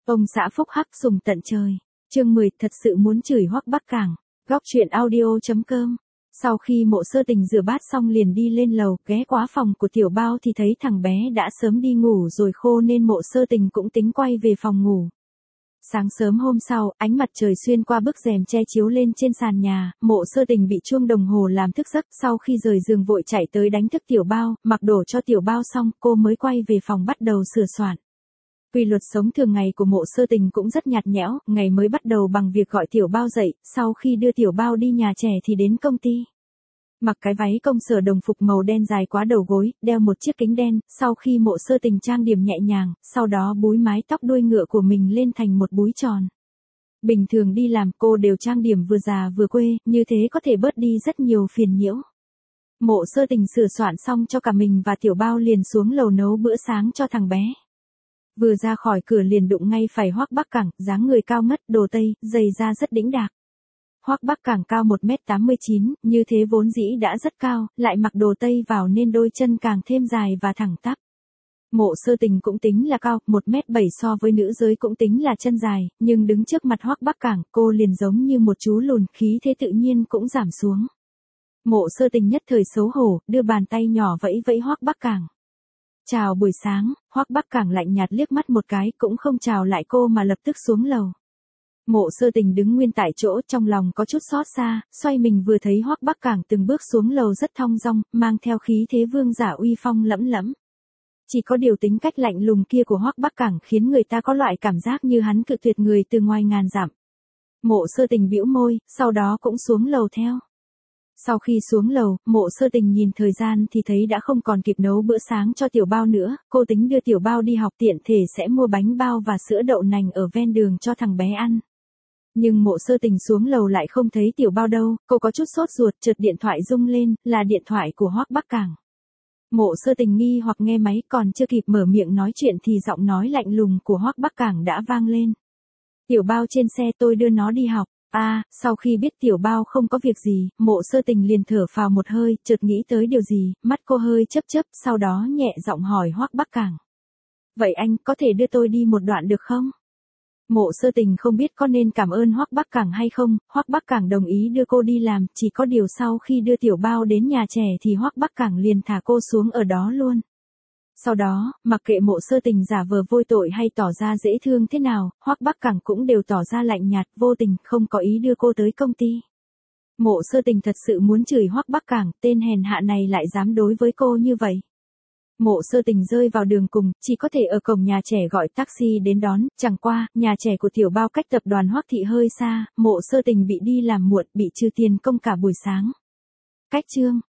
Ông xã phúc hắc sùng tận trời. Chương 10 thật sự muốn chửi Hoắc Bắc Cảng. Góc truyện audio.com. Sau khi Mộ Sơ Tình rửa bát xong liền đi lên lầu, ghé qua phòng của Tiểu Bao thì thấy thằng bé đã sớm đi ngủ rồi khô nên Mộ Sơ Tình cũng tính quay về phòng ngủ. Sáng sớm hôm sau, ánh mặt trời xuyên qua bức rèm che chiếu lên trên sàn nhà, Mộ Sơ Tình bị chuông đồng hồ làm thức giấc, sau khi rời giường vội chạy tới đánh thức Tiểu Bao, mặc đồ cho Tiểu Bao xong, cô mới quay về phòng bắt đầu sửa soạn. Quy luật sống thường ngày của Mộ Sơ Tình cũng rất nhạt nhẽo, ngày mới bắt đầu bằng việc gọi Tiểu Bao dậy, sau khi đưa Tiểu Bao đi nhà trẻ thì đến công ty. Mặc cái váy công sở đồng phục màu đen dài quá đầu gối, đeo một chiếc kính đen, sau khi Mộ Sơ Tình trang điểm nhẹ nhàng, sau đó búi mái tóc đuôi ngựa của mình lên thành một búi tròn. Bình thường đi làm cô đều trang điểm vừa già vừa quê, như thế có thể bớt đi rất nhiều phiền nhiễu. Mộ Sơ Tình sửa soạn xong cho cả mình và Tiểu Bao liền xuống lầu nấu bữa sáng cho thằng bé. Vừa ra khỏi cửa liền đụng ngay phải Hoắc Bắc Cảng, dáng người cao ngất, đồ tây, giày da rất đĩnh đạc. Hoắc Bắc Cảng cao 1m89, như thế vốn dĩ đã rất cao, lại mặc đồ tây vào nên đôi chân càng thêm dài và thẳng tắp. Mộ Sơ Tình cũng tính là cao, 1m7 so với nữ giới cũng tính là chân dài, nhưng đứng trước mặt Hoắc Bắc Cảng, cô liền giống như một chú lùn, khí thế tự nhiên cũng giảm xuống. Mộ Sơ Tình nhất thời xấu hổ, đưa bàn tay nhỏ vẫy vẫy Hoắc Bắc Cảng. Chào buổi sáng, Hoắc Bắc Cảng lạnh nhạt liếc mắt một cái cũng không chào lại cô mà lập tức xuống lầu. Mộ Sơ Tình đứng nguyên tại chỗ trong lòng có chút xót xa, xoay mình vừa thấy Hoắc Bắc Cảng từng bước xuống lầu rất thong dong, mang theo khí thế vương giả uy phong lẫm lẫm. Chỉ có điều tính cách lạnh lùng kia của Hoắc Bắc Cảng khiến người ta có loại cảm giác như hắn cự tuyệt người từ ngoài ngàn dặm. Mộ Sơ Tình bĩu môi, sau đó cũng xuống lầu theo. Sau khi xuống lầu, Mộ Sơ Tình nhìn thời gian thì thấy đã không còn kịp nấu bữa sáng cho Tiểu Bao nữa, cô tính đưa Tiểu Bao đi học tiện thể sẽ mua bánh bao và sữa đậu nành ở ven đường cho thằng bé ăn. Nhưng Mộ Sơ Tình xuống lầu lại không thấy Tiểu Bao đâu, cô có chút sốt ruột, chợt điện thoại rung lên, là điện thoại của Hoắc Bắc Cảng. Mộ Sơ Tình nghi hoặc nghe máy còn chưa kịp mở miệng nói chuyện thì giọng nói lạnh lùng của Hoắc Bắc Cảng đã vang lên. Tiểu Bao trên xe, tôi đưa nó đi học. Sau khi biết Tiểu Bao không có việc gì, Mộ Sơ Tình liền thở phào một hơi, chợt nghĩ tới điều gì, mắt cô hơi chớp chớp, sau đó nhẹ giọng hỏi Hoắc Bắc Cảng. Vậy anh có thể đưa tôi đi một đoạn được không? Mộ Sơ Tình không biết có nên cảm ơn Hoắc Bắc Cảng hay không, Hoắc Bắc Cảng đồng ý đưa cô đi làm, chỉ có điều sau khi đưa Tiểu Bao đến nhà trẻ thì Hoắc Bắc Cảng liền thả cô xuống ở đó luôn. Sau đó, mặc kệ Mộ Sơ Tình giả vờ vô tội hay tỏ ra dễ thương thế nào, Hoắc Bắc Cảng cũng đều tỏ ra lạnh nhạt, vô tình, không có ý đưa cô tới công ty. Mộ Sơ Tình thật sự muốn chửi Hoắc Bắc Cảng, tên hèn hạ này lại dám đối với cô như vậy. Mộ Sơ Tình rơi vào đường cùng, chỉ có thể ở cổng nhà trẻ gọi taxi đến đón, chẳng qua, nhà trẻ của Tiểu Bao cách tập đoàn Hoắc thị hơi xa, Mộ Sơ Tình bị đi làm muộn, bị trừ tiền công cả buổi sáng. Cách chương